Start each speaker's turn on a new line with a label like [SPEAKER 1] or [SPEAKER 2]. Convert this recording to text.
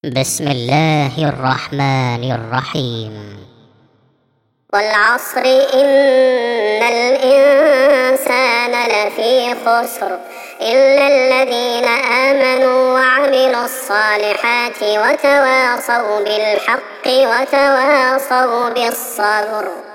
[SPEAKER 1] بسم الله الرحمن الرحيم.
[SPEAKER 2] والعصر إن الإنسان لفي خسر إلا الذين آمنوا وعملوا الصالحات وتواصوا بالحق وتواصوا بالصبر.